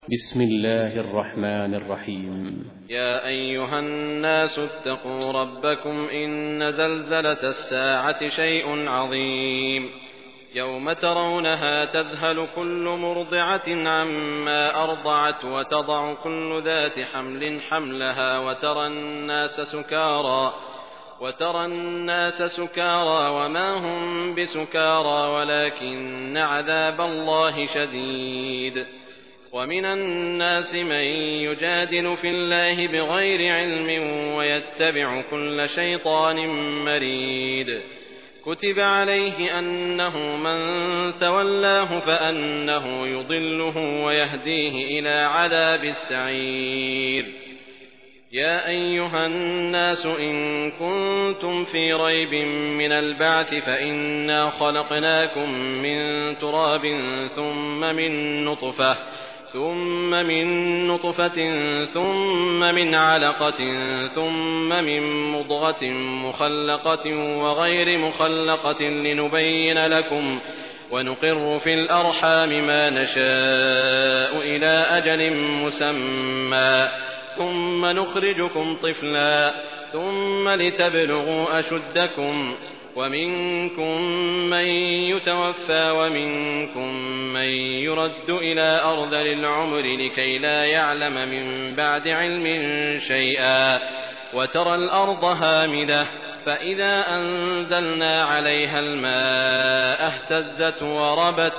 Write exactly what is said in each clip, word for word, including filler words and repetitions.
بسم الله الرحمن الرحيم. يا أيها الناس اتقوا ربكم إن زلزلة الساعة شيء عظيم يوم ترونها تذهل كل مرضعة عما أرضعت وتضع كل ذات حمل حملها وترى الناس سكارى وترى الناس سكارى وما هم بسكارى ولكن عذاب الله شديد. ومن الناس من يجادل في الله بغير علم ويتبع كل شيطان مريد. كتب عليه أنه من تولاه فأنه يضله ويهديه إلى عذاب السعير. يا أيها الناس إن كنتم في ريب من البعث فإنا خلقناكم من تراب ثم من نطفة ثم من نطفة ثم من علقة ثم من مضغة مخلقة وغير مخلقة لنبين لكم ونقر في الأرحام ما نشاء إلى أجل مسمى ثم نخرجكم طفلا ثم لتبلغوا أشدكم ومنكم من يتوفى ومنكم من يرد إلى أرذل العمر لكي لا يعلم من بعد علم شيئا. وترى الأرض هامدة فإذا أنزلنا عليها الماء اهتزت وربت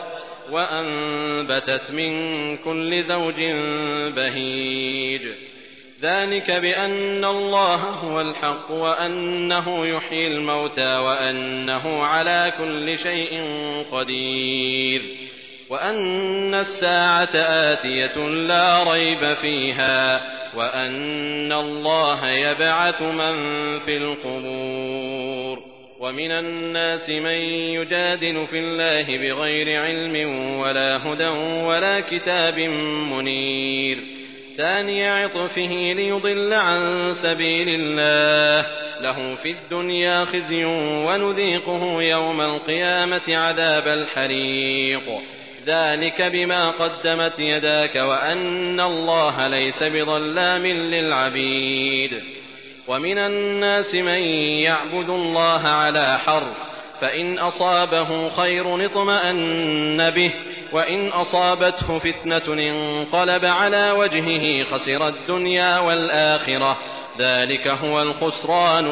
وأنبتت من كل زوج بهيج. ذلك بأن الله هو الحق وأنه يحيي الموتى وأنه على كل شيء قدير وأن الساعة آتية لا ريب فيها وأن الله يبعث من في القبور. ومن الناس من يجادل في الله بغير علم ولا هدى ولا كتاب منير. ثاني عطفه ليضل عن سبيل الله له في الدنيا خزي ونذيقه يوم القيامة عذاب الحريق. ذلك بما قدمت يداك وأن الله ليس بظلام للعبيد. ومن الناس من يعبد الله على حرف فإن أصابه خير اطمأن به وإن أصابته فتنة انقلب على وجهه خسر الدنيا والآخرة. ذلك هو الخسران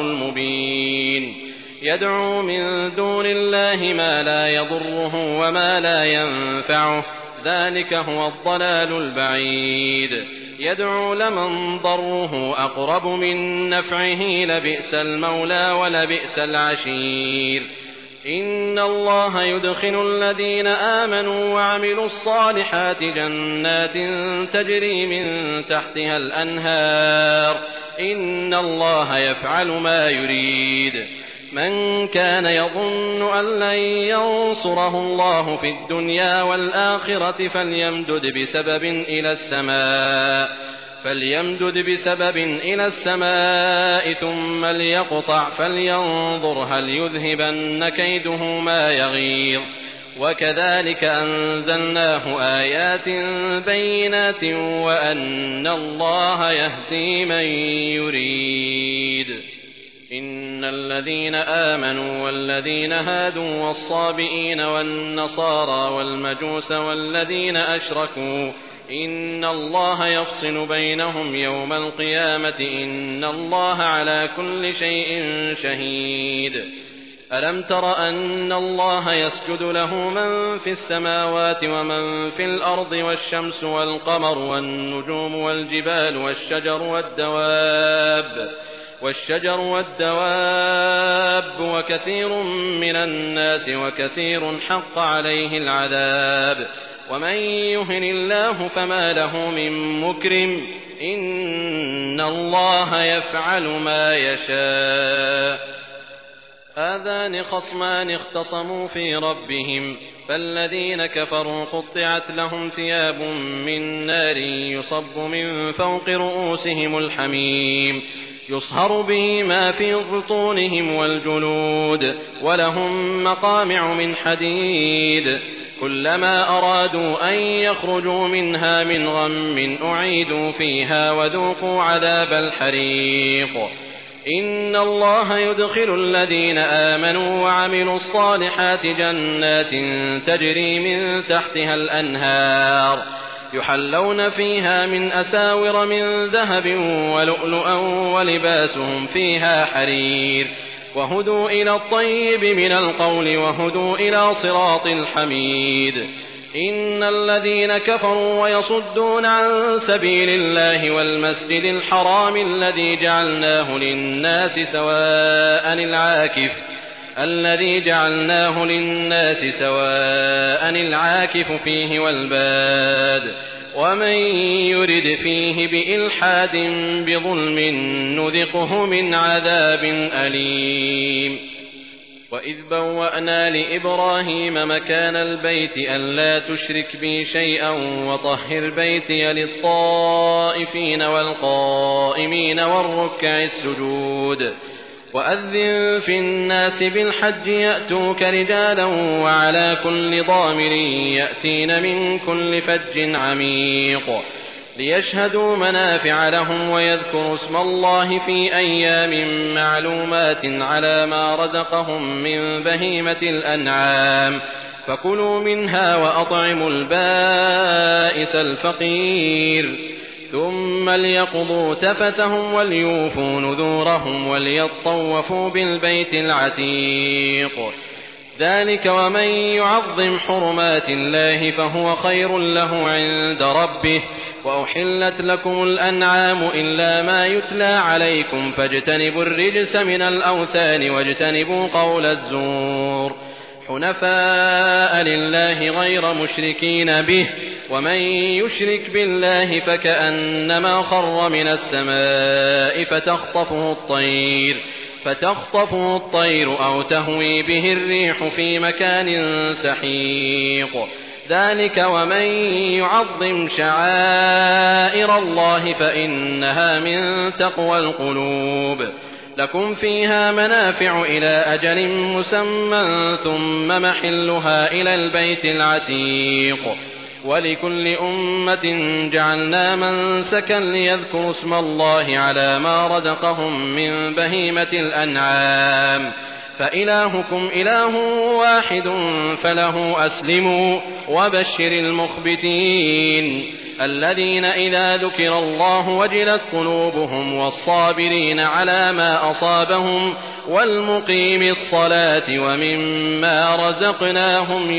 المبين. يدعو من دون الله ما لا يضره وما لا ينفعه ذلك هو الضلال البعيد. يدعو لمن ضره أقرب من نفعه لبئس المولى ولبئس العشير. إن الله يدخل الذين آمنوا وعملوا الصالحات جنات تجري من تحتها الأنهار إن الله يفعل ما يريد. من كان يظن أن لن ينصره الله في الدنيا والآخرة فليمدد بسبب إلى السماء فليمدد بسبب إلى السماء ثم ليقطع فلينظر هل يذهبن كيده ما يغيظ. وكذلك أنزلناه آيات بينات وأن الله يهدي من يريد. إن الذين آمنوا والذين هادوا والصابئين والنصارى والمجوس والذين أشركوا إن الله يفصل بينهم يوم القيامة إن الله على كل شيء شهيد. ألم تر أن الله يسجد له من في السماوات ومن في الأرض والشمس والقمر والنجوم والجبال والشجر والدواب والشجر والدواب وكثير من الناس وكثير حق عليه العذاب. ومن يهن الله فما له من مكرم إن الله يفعل ما يشاء. هذان خصمان اختصموا في ربهم فالذين كفروا قطعت لهم ثياب من نار يصب من فوق رؤوسهم الحميم يصهر به ما في بطونهم والجلود ولهم مقامع من حديد كلما أرادوا أن يخرجوا منها من غم أعيدوا فيها وذوقوا عذاب الحريق إن الله يدخل الذين آمنوا وعملوا الصالحات جنات تجري من تحتها الأنهار يحلون فيها من أساور من ذهب ولؤلؤا ولباسهم فيها حرير وهدوا إلى الطيب من القول وهدوا إلى صراط الحميد إن الذين كفروا ويصدون عن سبيل الله والمسجد الحرام الذي جعلناه للناس سواء العاكف الذي جعلناه للناس سواء العاكف فيه والباد ومن يرد فيه بإلحاد بظلم نذقه من عذاب أليم وإذ بوأنا لإبراهيم مكان البيت ألا تشرك بي شيئا وطهر بيتي للطائفين والقائمين والركع السجود وأذن في الناس بالحج يأتوك رجالا وعلى كل ضامر يأتين من كل فج عميق ليشهدوا منافع لهم ويذكروا اسم الله في أيام معلومات على ما رزقهم من بهيمة الأنعام فكلوا منها وأطعموا البائس الفقير ثم ليقضوا تفثهم وليوفوا نذورهم وليطوفوا بالبيت العتيق ذلك ومن يعظم حرمات الله فهو خير له عند ربه وأحلت لكم الأنعام إلا ما يتلى عليكم فاجتنبوا الرجس من الأوثان واجتنبوا قول الزور حنفاء لله غير مشركين به ومن يشرك بالله فكأنما خر من السماء فتخطفه الطير فتخطفه الطير أو تهوي به الريح في مكان سحيق ذلك ومن يعظم شعائر الله فإنها من تقوى القلوب لكم فيها منافع إلى أجل مسمى ثم محلها إلى البيت العتيق ولكل أمة جعلنا منسكا ليذكروا اسم الله على ما رزقهم من بهيمة الأنعام فإلهكم إله واحد فله أسلموا وبشر المخبتين الذين إذا ذكر الله وجلت قلوبهم والصابرين على ما أصابهم والمقيم الصلاة وممما رزقناهم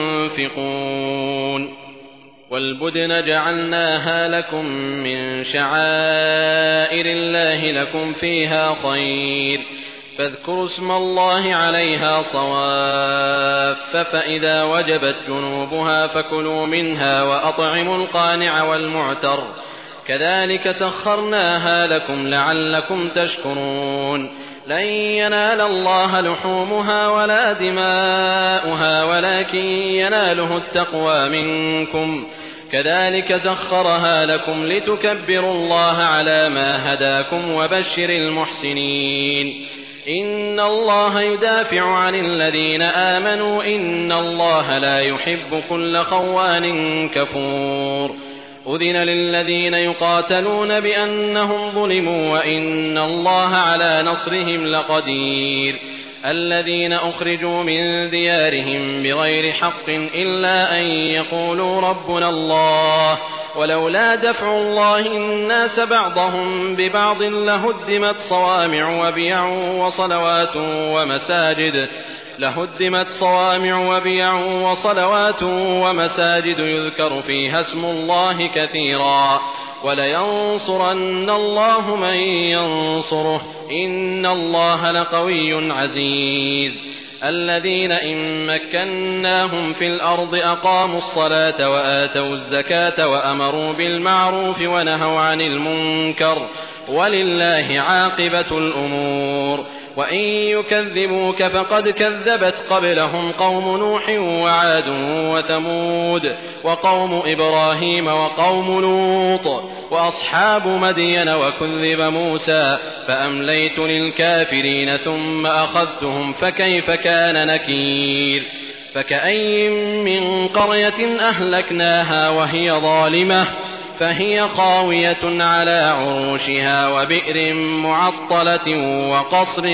ينفقون والبدن جعلناها لكم من شعائر الله لكم فيها خير فاذكروا اسم الله عليها صواف فإذا وجبت جنوبها فكلوا منها وأطعموا القانع والمعتر كذلك سخرناها لكم لعلكم تشكرون لن ينال الله لحومها ولا دماؤها ولكن يناله التقوى منكم كذلك سخرها لكم لتكبروا الله على ما هداكم وبشر المحسنين إن الله يدافع عن الذين آمنوا إن الله لا يحب كل خوان كفور أذن للذين يقاتلون بأنهم ظلموا وإن الله على نصرهم لقدير الذين أخرجوا من ديارهم بغير حق إلا أن يقولوا ربنا الله ولولا دفع الله الناس بعضهم ببعض لهدمت صوامع وبيع وصلوات ومساجد لهدمت صوامع وبيع وصلوات ومساجد يذكر فيها اسم الله كثيرا ولينصرن الله من ينصره إن الله لقوي عزيز الذين إن مكناهم في الأرض أقاموا الصلاة وآتوا الزكاة وأمروا بالمعروف ونهوا عن المنكر ولله عاقبة الأمور وإن يكذبوك فقد كذبت قبلهم قوم نوح وعاد وثمود وقوم إبراهيم وقوم لوط وأصحاب مدين وكذب موسى فأمليت للكافرين ثم أخذتهم فكيف كان نكير فكأين من قرية أهلكناها وهي ظالمة فهي خاوية على عروشها وبئر معطلة وقصر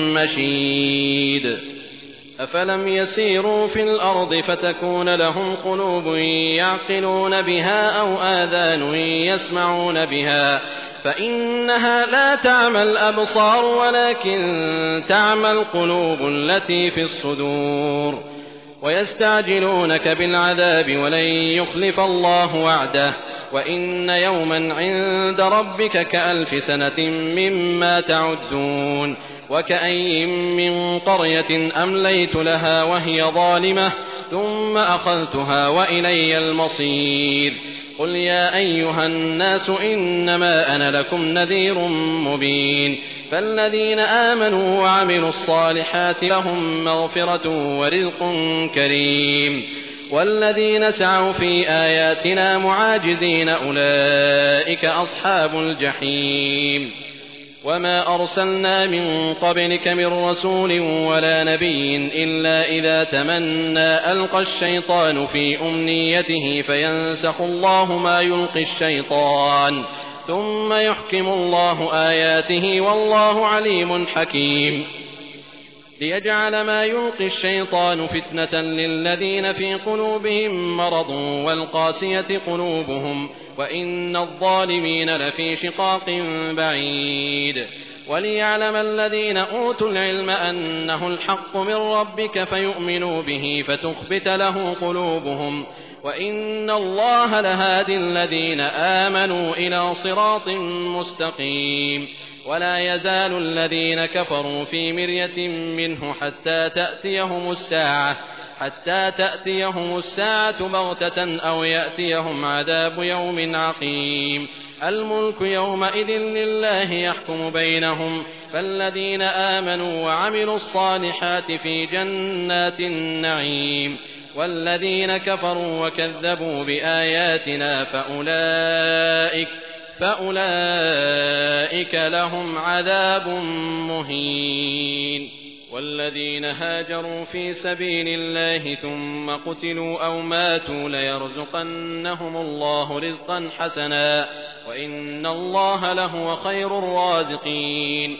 مشيد أفلم يسيروا في الأرض فتكون لهم قلوب يعقلون بها أو آذان يسمعون بها فإنها لا تعمى الأبصار ولكن تعمى القلوب التي في الصدور ويستعجلونك بالعذاب ولن يخلف الله وعده وإن يوما عند ربك كألف سنة مما تعدون وكأين من قرية أمليت لها وهي ظالمة ثم أخذتها وإلي المصير قل يا أيها الناس إنما أنا لكم نذير مبين فالذين آمنوا وعملوا الصالحات لهم مغفرة ورزق كريم والذين سعوا في آياتنا معاجزين أولئك أصحاب الجحيم وما أرسلنا من قبلك من رسول ولا نبي إلا إذا تمنى ألقى الشيطان في أمنيته فينسخ الله ما يلقي الشيطان ثم يحكم الله آياته والله عليم حكيم ليجعل ما يلقي الشيطان فتنة للذين في قلوبهم مرض والقاسية قلوبهم وإن الظالمين لفي شقاق بعيد وليعلم الذين أوتوا العلم أنه الحق من ربك فيؤمنوا به فتخبت له قلوبهم وإن الله لهادي الذين آمنوا إلى صراط مستقيم ولا يزال الذين كفروا في مرية منه حتى تأتيهم الساعة حتى تأتيهم الساعة بغتة أو يأتيهم عذاب يوم عقيم الملك يومئذ لله يحكم بينهم فالذين آمنوا وعملوا الصالحات في جنات النعيم والذين كفروا وكذبوا بآياتنا فأولئك فأولئك لهم عذاب مهين والذين هاجروا في سبيل الله ثم قتلوا أو ماتوا ليرزقنهم الله رزقا حسنا وإن الله لهو خير الرازقين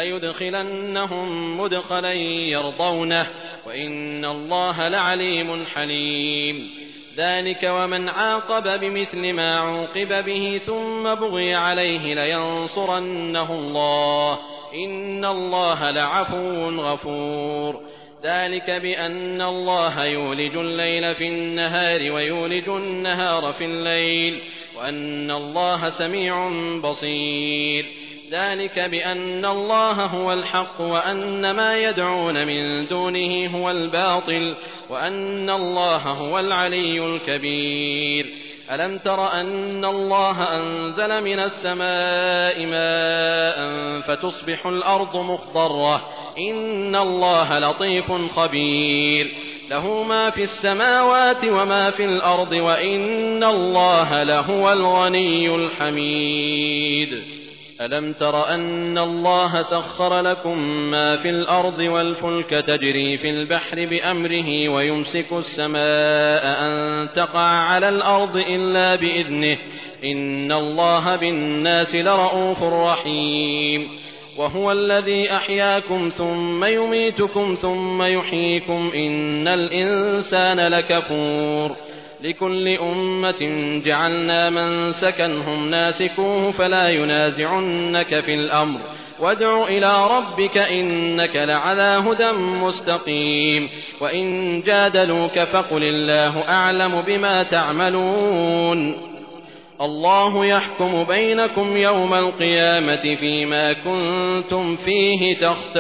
ليدخلنهم مدخلا يرضونه وإن الله لعليم حليم ذلك ومن عاقب بمثل ما عوقب به ثم بغي عليه لينصرنه الله إن الله لعفو غفور ذلك بأن الله يولج الليل في النهار ويولج النهار في الليل وأن الله سميع بصير ذلك بأن الله هو الحق وأن ما يدعون من دونه هو الباطل وأن الله هو العلي الكبير ألم تر أن الله أنزل من السماء ماء فتصبح الأرض مخضرة إن الله لطيف خبير له ما في السماوات وما في الأرض وإن الله لهو الغني الحميد ألم تر أن الله سخر لكم ما في الأرض والفلك تجري في البحر بأمره ويمسك السماء أن تقع على الأرض إلا بإذنه إن الله بالناس لرءوف رحيم وهو الذي أحياكم ثم يميتكم ثم يحييكم إن الإنسان لكفور لكل أمة جعلنا منسكا هم ناسكوه فلا ينازعنك في الأمر وادع إلى ربك إنك لعلى هدى مستقيم وإن جادلوك فقل الله أعلم بما تعملون الله يحكم بينكم يوم القيامة فيما كنتم فيه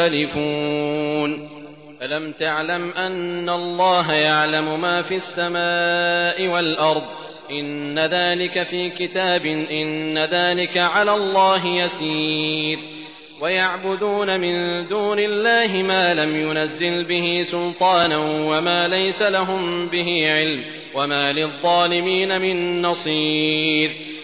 تختلفون ألم تعلم أن الله يعلم ما في السماء والأرض إن ذلك في كتاب إن ذلك على الله يسير ويعبدون من دون الله ما لم ينزل به سلطانا وما ليس لهم به علم وما للظالمين من نصير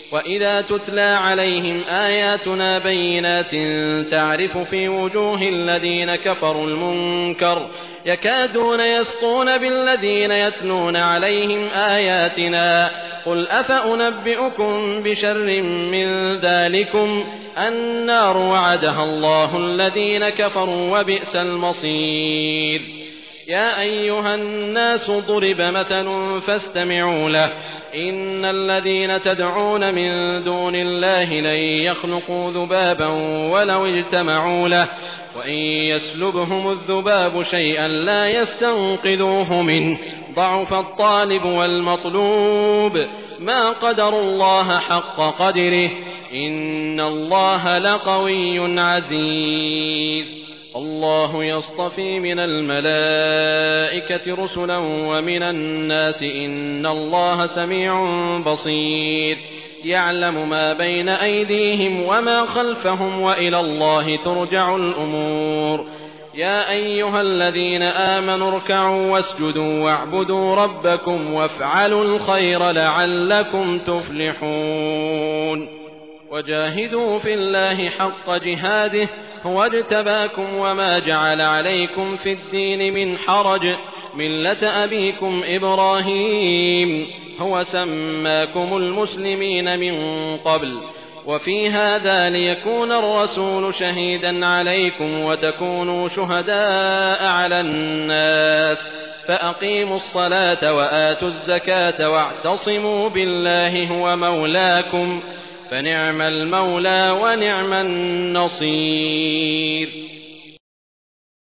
وإذا تتلى عليهم آياتنا بينات تعرف في وجوه الذين كفروا المنكر يكادون يسطون بالذين يتلون عليهم آياتنا قل أفأنبئكم بشر من ذلكم النار وعدها الله الذين كفروا وبئس المصير. يا أيها الناس ضرب مثل فاستمعوا له إن الذين تدعون من دون الله لن يخلقوا ذبابا ولو اجتمعوا له وإن يسلبهم الذباب شيئا لا يستنقذوه منه ضعف الطالب والمطلوب ما قدروا الله حق قدره إن الله لقوي عزيز. الله يصطفي من الملائكة رسلا ومن الناس إن الله سميع بصير يعلم ما بين أيديهم وما خلفهم وإلى الله ترجع الأمور. يا أيها الذين آمنوا اركعوا واسجدوا واعبدوا ربكم وافعلوا الخير لعلكم تفلحون. وجاهدوا في الله حق جهاده هو اجتباكم وما جعل عليكم في الدين من حرج ملة أبيكم إبراهيم هو سماكم المسلمين من قبل وفي هذا ليكون الرسول شهيدا عليكم وتكونوا شهداء على الناس فأقيموا الصلاة وآتوا الزكاة واعتصموا بالله هو مولاكم فنعم المولى ونعم النصير.